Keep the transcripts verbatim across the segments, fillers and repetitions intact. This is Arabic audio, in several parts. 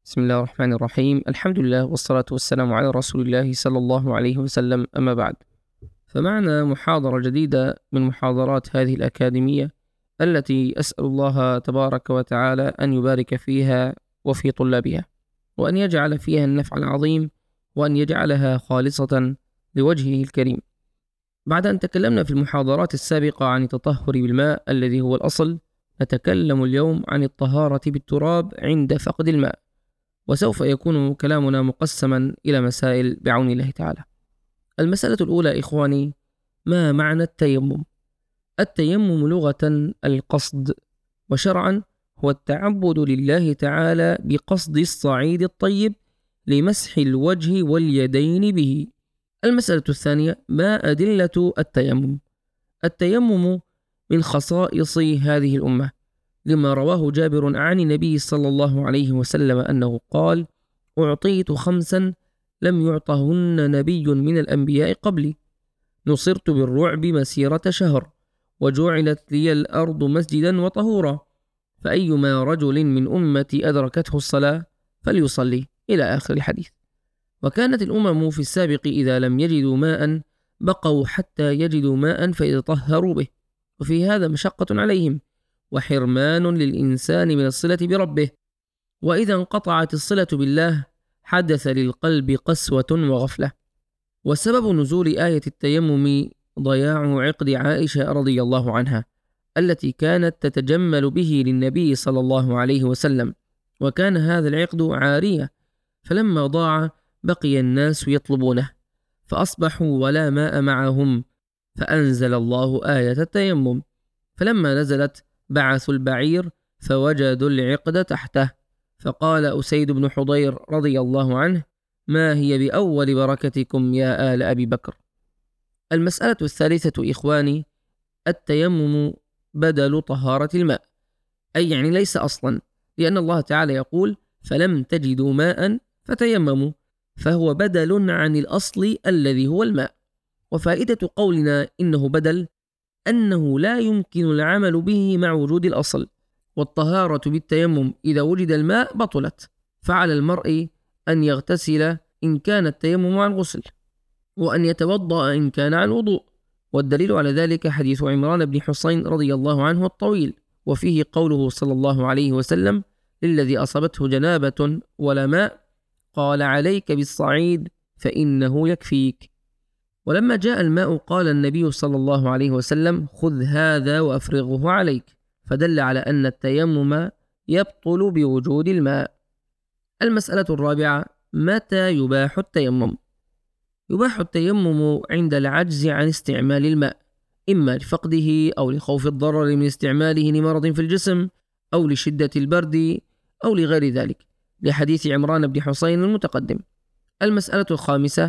بسم الله الرحمن الرحيم. الحمد لله والصلاة والسلام على رسول الله صلى الله عليه وسلم، أما بعد، فمعنا محاضرة جديدة من محاضرات هذه الأكاديمية التي أسأل الله تبارك وتعالى أن يبارك فيها وفي طلابها، وأن يجعل فيها النفع العظيم، وأن يجعلها خالصة لوجهه الكريم. بعد أن تكلمنا في المحاضرات السابقة عن التطهر بالماء الذي هو الأصل، نتكلم اليوم عن الطهارة بالتراب عند فقد الماء، وسوف يكون كلامنا مقسما إلى مسائل بعون الله تعالى. المسألة الأولى إخواني، ما معنى التيمم؟ التيمم لغة القصد، وشرعا هو التعبد لله تعالى بقصد الصعيد الطيب لمسح الوجه واليدين به. المسألة الثانية، ما أدلة التيمم؟ التيمم من خصائص هذه الأمة، لما رواه جابر عن النبي صلى الله عليه وسلم أنه قال: أعطيت خمسا لم يعطهن نبي من الأنبياء قبلي، نصرت بالرعب مسيرة شهر، وجعلت لي الأرض مسجدا وطهورا، فأيما رجل من أمتي أدركته الصلاة فليصلي، إلى آخر الحديث. وكانت الأمم في السابق إذا لم يجدوا ماء بقوا حتى يجدوا ماء فيتطهروا به، وفي هذا مشقة عليهم وحرمان للإنسان من الصلة بربه، وإذا انقطعت الصلة بالله حدث للقلب قسوة وغفلة. وسبب نزول آية التيمم ضياع عقد عائشة رضي الله عنها التي كانت تتجمل به للنبي صلى الله عليه وسلم، وكان هذا العقد عارية، فلما ضاع بقي الناس يطلبونه، فأصبحوا ولا ماء معهم، فأنزل الله آية التيمم، فلما نزلت بعثوا البعير فوجدوا العقد تحته، فقال أسيد بن حضير رضي الله عنه: ما هي بأول بركتكم يا آل أبي بكر. المسألة الثالثة إخواني، التيمم بدل طهارة الماء، أي يعني ليس أصلا، لأن الله تعالى يقول: فلم تجدوا ماء فتيمموا، فهو بدل عن الأصل الذي هو الماء. وفائدة قولنا إنه بدل أنه لا يمكن العمل به مع وجود الأصل، والطهارة بالتيمم إذا وجد الماء بطلت، فعلى المرء أن يغتسل إن كان التيمم عن غسل، وأن يتوضأ إن كان عن وضوء. والدليل على ذلك حديث عمران بن حسين رضي الله عنه الطويل، وفيه قوله صلى الله عليه وسلم للذي أصابته جنابة ولا ماء: قال: عليك بالصعيد فإنه يكفيك. ولما جاء الماء قال النبي صلى الله عليه وسلم: خذ هذا وأفرغه عليك، فدل على أن التيمم يبطل بوجود الماء. المسألة الرابعة، متى يباح التيمم؟ يباح التيمم عند العجز عن استعمال الماء، إما لفقده أو لخوف الضرر من استعماله لمرض في الجسم أو لشدة البرد أو لغير ذلك، لحديث عمران بن حسين المتقدم. المسألة الخامسة،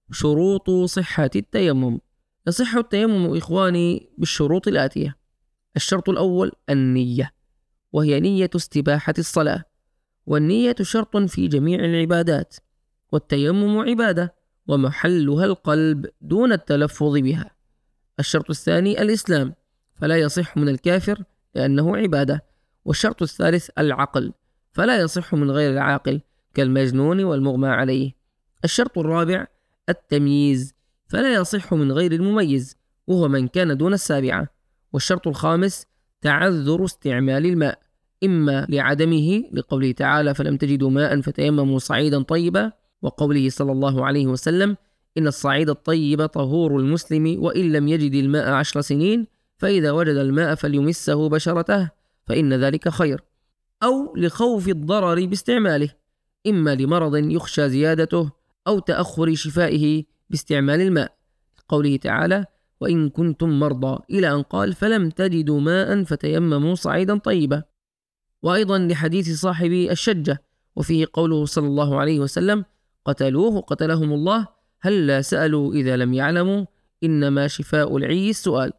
شروط صحة التيمم. يصح التيمم إخواني بالشروط الآتية: الشرط الأول النية، وهي نية استباحة الصلاة، والنية شرط في جميع العبادات، والتيمم عبادة ومحلها القلب دون التلفظ بها. الشرط الثاني الإسلام، فلا يصح من الكافر لأنه عبادة. والشرط الثالث العقل، فلا يصح من غير العاقل كالمجنون والمغمى عليه. الشرط الرابع التمييز، فلا يصح من غير المميز وهو من كان دون السابعة. والشرط الخامس تعذر استعمال الماء، إما لعدمه لقوله تعالى: فلم تجدوا ماء فتيمموا صعيدا طيبا، وقوله صلى الله عليه وسلم: إن الصعيد الطيب طهور المسلم وإن لم يجد الماء عشر سنين، فإذا وجد الماء فليمسه بشرته فإن ذلك خير. أو لخوف الضرر باستعماله، إما لمرض يخشى زيادته أو تأخر شفائه باستعمال الماء، قوله تعالى: وإن كنتم مرضى، إلى أن قال: فلم تجدوا ماء فتيمموا صعيدا طيبا. وأيضا لحديث صاحب الشجة، وفيه قوله صلى الله عليه وسلم: قتلوه قتلهم الله، هل سألوا إذا لم يعلموا، إنما شفاء العي السؤال.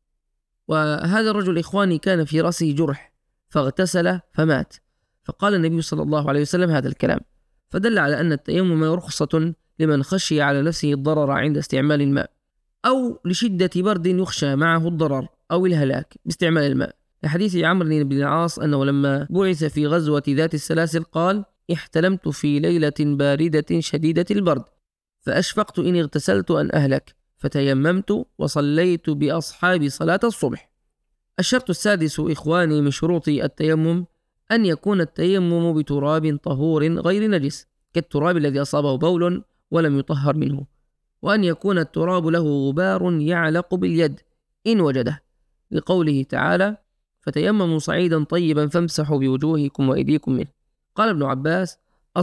وهذا الرجل إخواني كان في رأسه جرح فاغتسل فمات، فقال النبي صلى الله عليه وسلم هذا الكلام، فدل على أن التيمم رخصة لمن خشي على نفسه الضرر عند استعمال الماء، أو لشدة برد يخشى معه الضرر أو الهلاك باستعمال الماء، لحديث عمرو بن العاص أنه لما بعث في غزوة ذات السلاسل قال: احتلمت في ليلة باردة شديدة البرد، فأشفقت إن اغتسلت أن أهلك، فتيممت وصليت بأصحابي صلاة الصبح. الشرط السادس إخواني من شروط التيمم أن يكون التيمم بتراب طهور غير نجس، كالتراب الذي أصابه بول ولم يطهر منه، وأن يكون التراب له غبار يعلق باليد إن وجده، لقوله تعالى: فتيمموا صعيدا طيبا فامسحوا بوجوهكم وأيديكم منه. قال ابن عباس: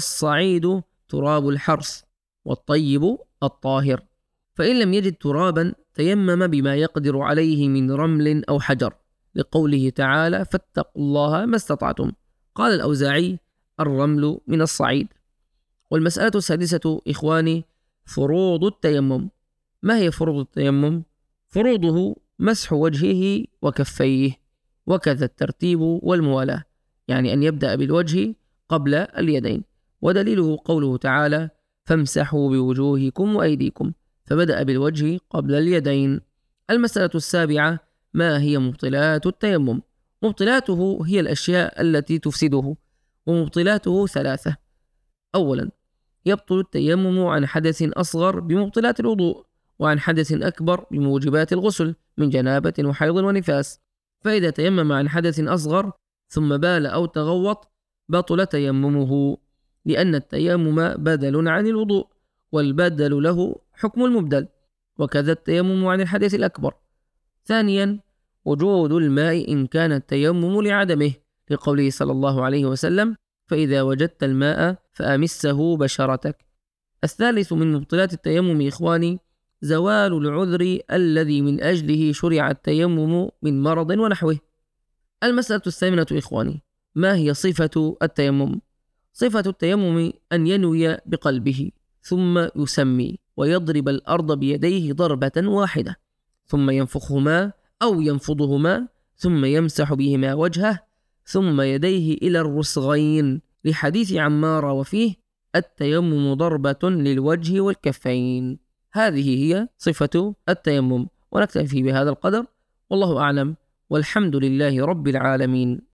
الصعيد تراب الحرث، والطيب الطاهر. فإن لم يجد ترابا تيمم بما يقدر عليه من رمل أو حجر، لقوله تعالى: فاتقوا الله ما استطعتم. قال الأوزاعي: الرمل من الصعيد. والمسألة السادسة إخواني فروض التيمم. ما هي فروض التيمم؟ فروضه مسح وجهه وكفيه، وكذا الترتيب والموالاة، يعني أن يبدأ بالوجه قبل اليدين، ودليله قوله تعالى: فامسحوا بوجوهكم وأيديكم، فبدأ بالوجه قبل اليدين. المسألة السابعة: ما هي مبطلات التيمم؟ مبطلاته هي الأشياء التي تفسده، ومبطلاته ثلاثة. أولا، يبطل التيمم عن حدث أصغر بمبطلات الوضوء، وعن حدث أكبر بموجبات الغسل من جنابة وحيض ونفاس. فإذا تيمم عن حدث أصغر ثم بال أو تغوط بطل تيممه، لأن التيمم بدل عن الوضوء، والبدل له حكم المبدل، وكذا التيمم عن الحدث الأكبر. ثانيا، وجود الماء إن كان التيمم لعدمه، لقوله صلى الله عليه وسلم: فإذا وجدت الماء فأمسه بشرتك. الثالث من مبطلات التيمم إخواني زوال العذر الذي من أجله شرع التيمم من مرض ونحوه. المسألة الثامنة إخواني: ما هي صفة التيمم؟ صفة التيمم أن ينوي بقلبه ثم يسمي، ويضرب الأرض بيديه ضربة واحدة، ثم ينفخهما أو ينفضهما، ثم يمسح بهما وجهه ثم يديه إلى الرسغين، لحديث عمار وفيه: التيمم ضربة للوجه والكفين. هذه هي صفة التيمم، ونكتفي بهذا القدر، والله أعلم، والحمد لله رب العالمين.